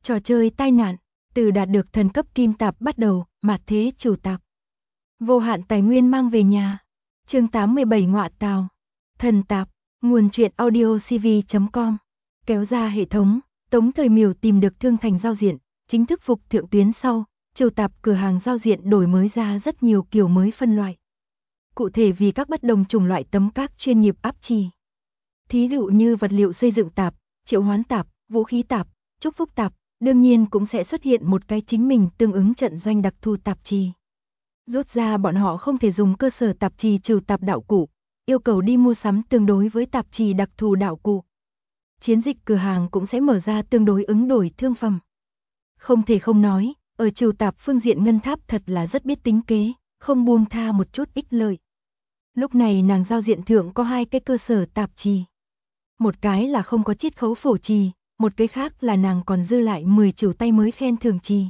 Trò chơi tai nạn, từ đạt được thần cấp kim tạp bắt đầu, mạt thế chủ tạp. Vô hạn tài nguyên mang về nhà. Chương 87 ngọa tào. Thần tạp, nguồn truyện audio cv.com. Kéo ra hệ thống, Tống Thời Miểu tìm được Thương Thành giao diện, chính thức phục thượng tuyến sau, chủ tạp cửa hàng giao diện đổi mới ra rất nhiều kiểu mới phân loại. Cụ thể vì các bất đồng chủng loại tấm các chuyên nghiệp áp trì. Thí dụ như vật liệu xây dựng tạp, triệu hoán tạp, vũ khí tạp, chúc phúc tạp, đương nhiên cũng sẽ xuất hiện một cái chính mình tương ứng trận doanh đặc thù tạp trì. Rút ra bọn họ không thể dùng cơ sở tạp trì trừ tạp đạo cụ, yêu cầu đi mua sắm tương đối với tạp trì đặc thù đạo cụ. Chiến dịch cửa hàng cũng sẽ mở ra tương đối ứng đổi thương phẩm. Không thể không nói, ở trừ tạp phương diện Ngân Tháp thật là rất biết tính kế, không buông tha một chút ích lợi. Lúc này nàng giao diện thượng có hai cái cơ sở tạp trì. Một cái là không có chiết khấu phổ trì, một cái khác là nàng còn dư lại 10 chịu tay mới khen thưởng trì.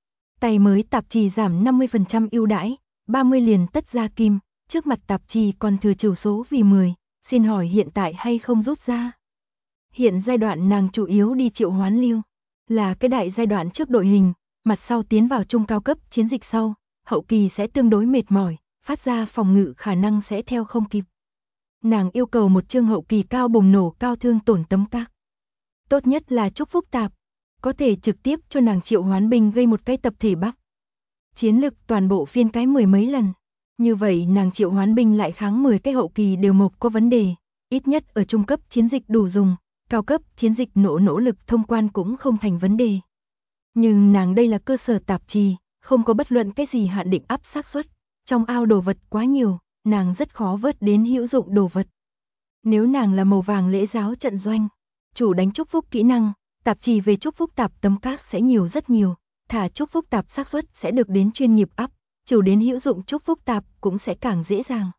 Tay mới tạp trì giảm 50% ưu đãi, 30 liền tất ra kim, trước mặt tạp trì còn thừa chịu số vì 10, xin hỏi hiện tại hay không rút ra. Hiện giai đoạn nàng chủ yếu đi triệu hoán lưu, là cái đại giai đoạn trước đội hình, mặt sau tiến vào trung cao cấp chiến dịch sau, hậu kỳ sẽ tương đối mệt mỏi, phát ra phòng ngự khả năng sẽ theo không kịp. Nàng yêu cầu một chương hậu kỳ cao bùng nổ cao thương tổn tấm các. Tốt nhất là chúc phúc tạp, có thể trực tiếp cho nàng triệu hoán binh gây một cái tập thể bắc. Chiến lực toàn bộ phiên cái 10 mấy lần. Như vậy nàng triệu hoán binh lại kháng 10 cái hậu kỳ đều mộc có vấn đề, ít nhất ở trung cấp chiến dịch đủ dùng, cao cấp chiến dịch nỗ lực thông quan cũng không thành vấn đề. Nhưng nàng đây là cơ sở tạp trì, không có bất luận cái gì hạn định áp xác suất, trong ao đồ vật quá nhiều, nàng rất khó vớt đến hữu dụng đồ vật. Nếu nàng là màu vàng lễ giáo trận doanh, chủ đánh chúc phúc kỹ năng, tạp trì về chúc phúc tạp tấm các sẽ nhiều rất nhiều, thả chúc phúc tạp xác suất sẽ được đến chuyên nghiệp áp, chủ đến hữu dụng chúc phúc tạp cũng sẽ càng dễ dàng.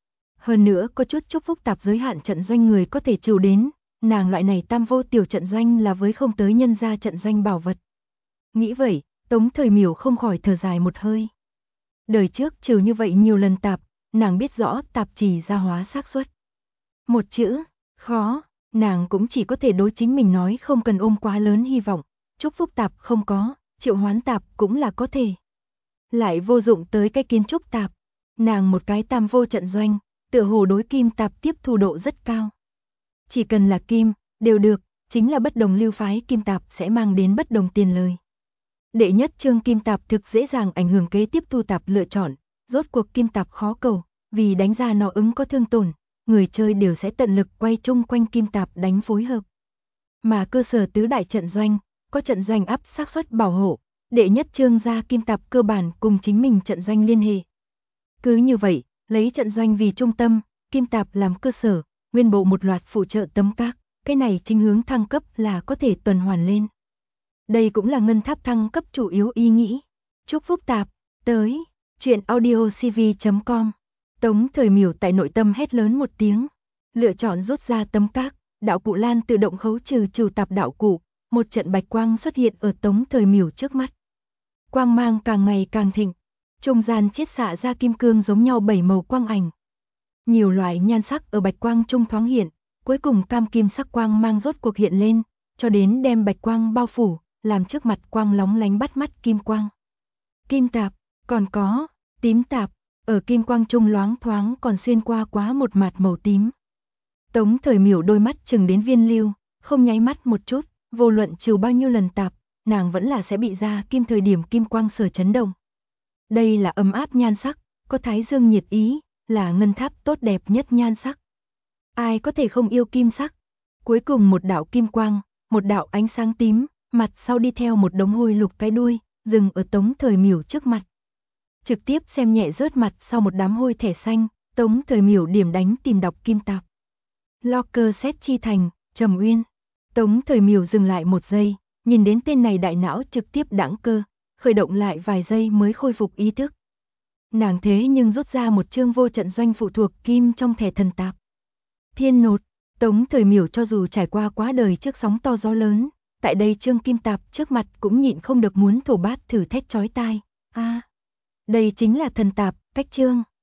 Hơn nữa có chút chúc phúc tạp giới hạn trận doanh người có thể chủ đến, nàng loại này tam vô tiểu trận doanh là với không tới nhân gia trận doanh bảo vật. Nghĩ vậy, Tống Thời Miểu không khỏi thở dài một hơi. Đời trước trừ như vậy nhiều lần tạp, nàng biết rõ tạp trì gia hóa xác suất. Một chữ, khó, nàng cũng chỉ có thể đối chính mình nói không cần ôm quá lớn hy vọng, chúc phúc tạp không có, triệu hoán tạp cũng là có thể. Lại vô dụng tới cái kiến trúc tạp, nàng một cái tam vô trận doanh, tựa hồ đối kim tạp tiếp thu độ rất cao. Chỉ cần là kim, đều được, chính là bất đồng lưu phái kim tạp sẽ mang đến bất đồng tiền lời. Đệ nhất chương kim tạp thực dễ dàng ảnh hưởng kế tiếp tu tạp lựa chọn, rốt cuộc kim tạp khó cầu, vì đánh ra nó ứng có thương tổn, người chơi đều sẽ tận lực quay chung quanh kim tạp đánh phối hợp. Mà cơ sở tứ đại trận doanh, có trận doanh áp xác suất bảo hộ, đệ nhất chương ra kim tạp cơ bản cùng chính mình trận doanh liên hệ. Cứ như vậy, lấy trận doanh vì trung tâm, kim tạp làm cơ sở, nguyên bộ một loạt phụ trợ tấm các, cái này chính hướng thăng cấp là có thể tuần hoàn lên. Đây cũng là Ngân Tháp thăng cấp chủ yếu ý nghĩ. Chúc phúc tạp, tới, truyện audio cv.com. Tống Thời Miểu tại nội tâm hét lớn một tiếng, lựa chọn rút ra tấm các, đạo cụ lan tự động khấu trừ tạp đạo cụ, một trận bạch quang xuất hiện ở Tống Thời Miểu trước mắt. Quang mang càng ngày càng thịnh, trung gian chiết xạ ra kim cương giống nhau 7 màu quang ảnh. Nhiều loại nhan sắc ở bạch quang trung thoáng hiện, cuối cùng cam kim sắc quang mang rốt cuộc hiện lên, cho đến đem bạch quang bao phủ, làm trước mặt quang lóng lánh bắt mắt kim quang. Kim tạp, còn có tím tạp, ở kim quang trung loáng thoáng còn xuyên qua quá một mạt màu tím. Tống Thời Miểu đôi mắt chừng đến viên lưu, không nháy mắt một chút, vô luận trừ bao nhiêu lần tạp, nàng vẫn là sẽ bị ra kim thời điểm kim quang sở chấn động. Đây là ấm áp nhan sắc, có thái dương nhiệt ý, là Ngân Tháp tốt đẹp nhất nhan sắc. Ai có thể không yêu kim sắc? Cuối cùng một đạo kim quang, một đạo ánh sáng tím, mặt sau đi theo một đống hôi lục cái đuôi, dừng ở Tống Thời Miểu trước mặt. Trực tiếp xem nhẹ rớt mặt sau một đám hôi thẻ xanh, Tống Thời Miểu điểm đánh tìm đọc kim tạp. Locker xét chi thành, Trầm Uyên. Tống Thời Miểu dừng lại một giây, nhìn đến tên này đại não trực tiếp đãng cơ, khởi động lại vài giây mới khôi phục ý thức. Nàng thế nhưng rút ra một chương vô trận doanh phụ thuộc kim trong thẻ thần tạp. Thiên nột, Tống Thời Miểu cho dù trải qua quá đời trước sóng to gió lớn, tại đây chương kim tạp trước mặt cũng nhịn không được muốn thổ bát thử thét chói tai. Đây chính là thần tạp, cách chương.